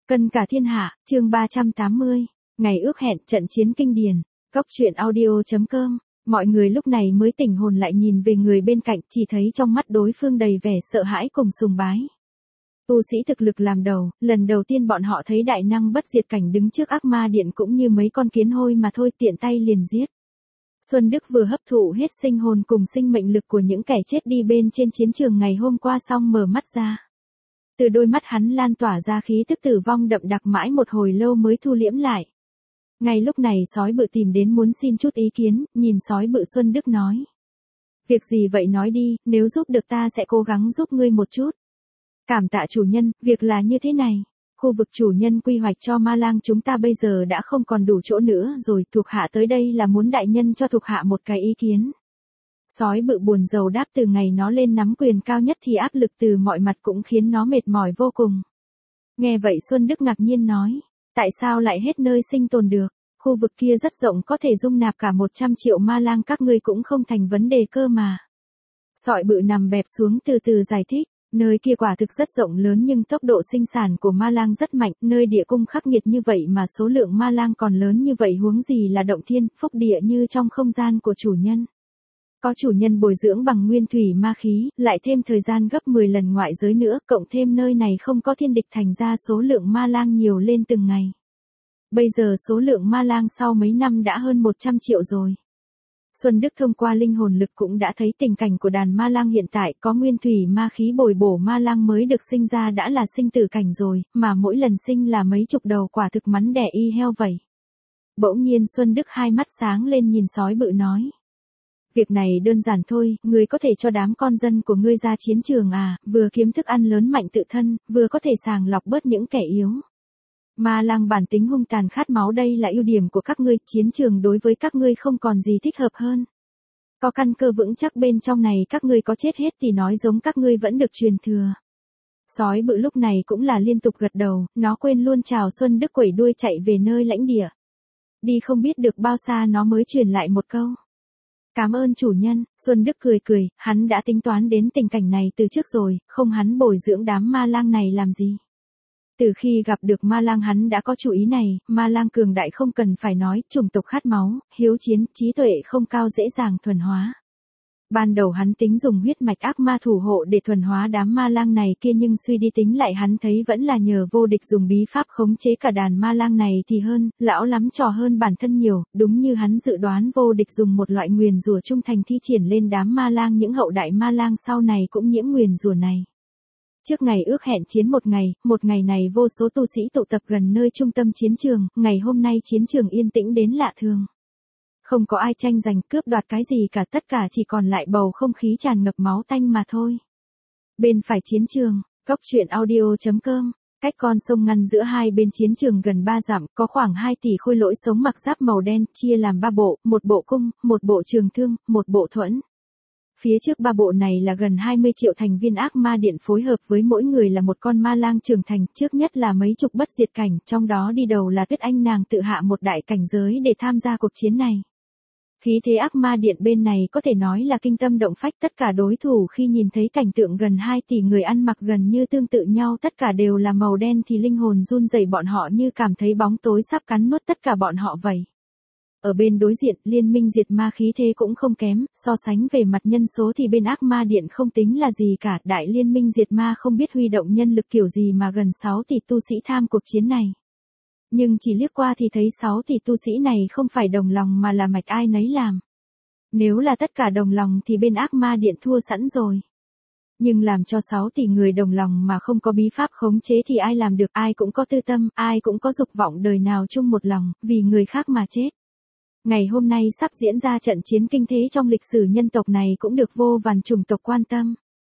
Cân cả thiên hạ, chương 380, ngày ước hẹn trận chiến kinh điển, Cóc truyện audio.com. Mọi người lúc này mới tỉnh hồn lại nhìn về người bên cạnh, chỉ thấy trong mắt đối phương đầy vẻ sợ hãi cùng sùng bái. Tu sĩ thực lực làm đầu, lần đầu tiên bọn họ thấy đại năng bất diệt cảnh đứng trước ác ma điện cũng như mấy con kiến hôi mà thôi, tiện tay liền giết. Xuân Đức vừa hấp thụ hết sinh hồn cùng sinh mệnh lực của những kẻ chết đi bên trên chiến trường ngày hôm qua xong mở mắt ra. Từ đôi mắt hắn lan tỏa ra khí tức tử vong đậm đặc mãi một hồi lâu mới thu liễm lại. Ngay lúc này sói bự tìm đến muốn xin chút ý kiến, nhìn sói bự Xuân Đức nói. Việc gì vậy nói đi, nếu giúp được ta sẽ cố gắng giúp ngươi một chút. Cảm tạ chủ nhân, việc là như thế này. Khu vực chủ nhân quy hoạch cho ma lang chúng ta bây giờ đã không còn đủ chỗ nữa rồi, thuộc hạ tới đây là muốn đại nhân cho thuộc hạ một cái ý kiến. Sói bự buồn rầu đáp, từ ngày nó lên nắm quyền cao nhất thì áp lực từ mọi mặt cũng khiến nó mệt mỏi vô cùng. Nghe vậy Xuân Đức ngạc nhiên nói, tại sao lại hết nơi sinh tồn được, khu vực kia rất rộng có thể dung nạp cả 100 triệu ma lang, các ngươi cũng không thành vấn đề cơ mà. Sói bự nằm bẹp xuống từ từ giải thích, nơi kia quả thực rất rộng lớn nhưng tốc độ sinh sản của ma lang rất mạnh, nơi địa cung khắc nghiệt như vậy mà số lượng ma lang còn lớn như vậy, huống gì là động thiên, phúc địa như trong không gian của chủ nhân. Có chủ nhân bồi dưỡng bằng nguyên thủy ma khí, lại thêm thời gian gấp 10 lần ngoại giới nữa, cộng thêm nơi này không có thiên địch, thành ra số lượng ma lang nhiều lên từng ngày. Bây giờ số lượng ma lang sau mấy năm đã hơn 100 triệu rồi. Xuân Đức thông qua linh hồn lực cũng đã thấy tình cảnh của đàn ma lang hiện tại, có nguyên thủy ma khí bồi bổ ma lang mới được sinh ra đã là sinh tử cảnh rồi, mà mỗi lần sinh là mấy chục đầu, quả thực mắn đẻ y heo vậy. Bỗng nhiên Xuân Đức hai mắt sáng lên nhìn sói bự nói. Việc này đơn giản thôi, ngươi có thể cho đám con dân của ngươi ra chiến trường à, vừa kiếm thức ăn lớn mạnh tự thân, vừa có thể sàng lọc bớt những kẻ yếu. Ma lang bản tính hung tàn khát máu, đây là ưu điểm của các ngươi, chiến trường đối với các ngươi không còn gì thích hợp hơn. Có căn cơ vững chắc bên trong này, các ngươi có chết hết thì nói giống các ngươi vẫn được truyền thừa. Sói bự lúc này cũng là liên tục gật đầu, nó quên luôn chào Xuân Đức, quẩy đuôi chạy về nơi lãnh địa. Đi không biết được bao xa nó mới truyền lại một câu. Cảm ơn chủ nhân. Xuân Đức cười cười, hắn đã tính toán đến tình cảnh này từ trước rồi, không hắn bồi dưỡng đám ma lang này làm gì. Từ khi gặp được ma lang hắn đã có chủ ý này, ma lang cường đại không cần phải nói, chủng tộc khát máu, hiếu chiến, trí tuệ không cao, dễ dàng thuần hóa. Ban đầu hắn tính dùng huyết mạch ác ma thủ hộ để thuần hóa đám ma lang này kia, nhưng suy đi tính lại hắn thấy vẫn là nhờ vô địch dùng bí pháp khống chế cả đàn ma lang này thì hơn, lão lắm trò hơn bản thân nhiều, đúng như hắn dự đoán, vô địch dùng một loại nguyền rủa trung thành thi triển lên đám ma lang, những hậu đại ma lang sau này cũng nhiễm nguyền rủa này. Trước ngày ước hẹn chiến một ngày này vô số tu sĩ tụ tập gần nơi trung tâm chiến trường, ngày hôm nay chiến trường yên tĩnh đến lạ thường. Không có ai tranh giành cướp đoạt cái gì cả, tất cả chỉ còn lại bầu không khí tràn ngập máu tanh mà thôi. Bên phải chiến trường, Cóc truyện audio.com, cách con sông ngăn giữa hai bên chiến trường gần 3 dặm, có khoảng 2 tỷ khôi lỗi sống mặc giáp màu đen, chia làm 3 bộ, một bộ cung, một bộ trường thương, một bộ thuẫn. Phía trước 3 bộ này là gần 20 triệu thành viên ác ma điện phối hợp với mỗi người là một con ma lang trưởng thành, trước nhất là mấy chục bất diệt cảnh, trong đó đi đầu là Tuyết Anh, nàng tự hạ một đại cảnh giới để tham gia cuộc chiến này. Khí thế ác ma điện bên này có thể nói là kinh tâm động phách, tất cả đối thủ khi nhìn thấy cảnh tượng gần 2 tỷ người ăn mặc gần như tương tự nhau, tất cả đều là màu đen thì linh hồn run rẩy, bọn họ như cảm thấy bóng tối sắp cắn nuốt tất cả bọn họ vậy. Ở bên đối diện, liên minh diệt ma khí thế cũng không kém, so sánh về mặt nhân số thì bên ác ma điện không tính là gì cả, đại liên minh diệt ma không biết huy động nhân lực kiểu gì mà gần 6 tỷ tu sĩ tham cuộc chiến này. Nhưng chỉ liếc qua thì thấy 6 tỷ tu sĩ này không phải đồng lòng mà là mạch ai nấy làm. Nếu là tất cả đồng lòng thì bên ác ma điện thua sẵn rồi. Nhưng làm cho 6 tỷ người đồng lòng mà không có bí pháp khống chế thì ai làm được, ai cũng có tư tâm, ai cũng có dục vọng đời nào chung một lòng, vì người khác mà chết. Ngày hôm nay sắp diễn ra trận chiến kinh thế trong lịch sử nhân tộc này cũng được vô vàn chủng tộc quan tâm.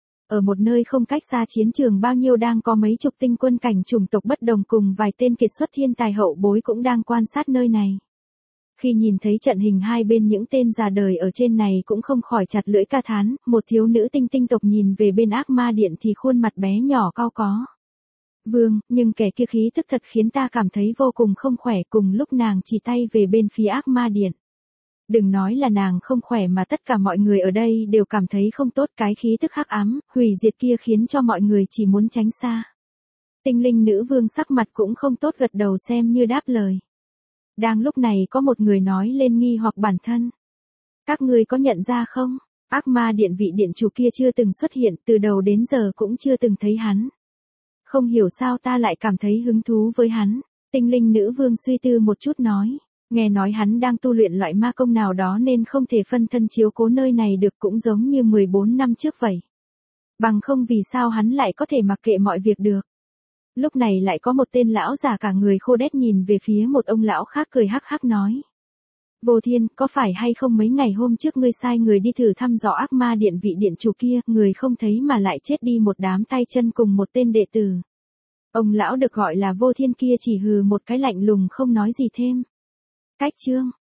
Ở một nơi không cách xa chiến trường bao nhiêu đang có mấy chục tinh quân cảnh chủng tộc bất đồng cùng vài tên kiệt xuất thiên tài hậu bối cũng đang quan sát nơi này. Khi nhìn thấy trận hình hai bên, những tên già đời ở trên này cũng không khỏi chặt lưỡi ca thán, một thiếu nữ tinh tộc nhìn về bên ác ma điện thì khuôn mặt bé nhỏ cau có. Vương, nhưng kẻ kia khí tức thật khiến ta cảm thấy vô cùng không khỏe, cùng lúc nàng chỉ tay về bên phía ác ma điện. Đừng nói là nàng không khỏe mà tất cả mọi người ở đây đều cảm thấy không tốt, cái khí tức hắc ám, hủy diệt kia khiến cho mọi người chỉ muốn tránh xa. Tinh linh nữ vương sắc mặt cũng không tốt, gật đầu xem như đáp lời. Đang lúc này có một người nói lên nghi hoặc bản thân. Các ngươi có nhận ra không? Ác ma điện vị điện chủ kia chưa từng xuất hiện, từ đầu đến giờ cũng chưa từng thấy hắn. Không hiểu sao ta lại cảm thấy hứng thú với hắn. Tinh linh nữ vương suy tư một chút nói. Nghe nói hắn đang tu luyện loại ma công nào đó nên không thể phân thân chiếu cố nơi này được, cũng giống như 14 năm trước vậy. Bằng không vì sao hắn lại có thể mặc kệ mọi việc được. Lúc này lại có một tên lão già cả người khô đét nhìn về phía một ông lão khác cười hắc hắc nói. Vô Thiên, có phải hay không mấy ngày hôm trước ngươi sai người đi thử thăm dò ác ma điện vị điện chủ kia, người không thấy mà lại chết đi một đám tay chân cùng một tên đệ tử. Ông lão được gọi là Vô Thiên kia chỉ hừ một cái lạnh lùng không nói gì thêm. Cách chương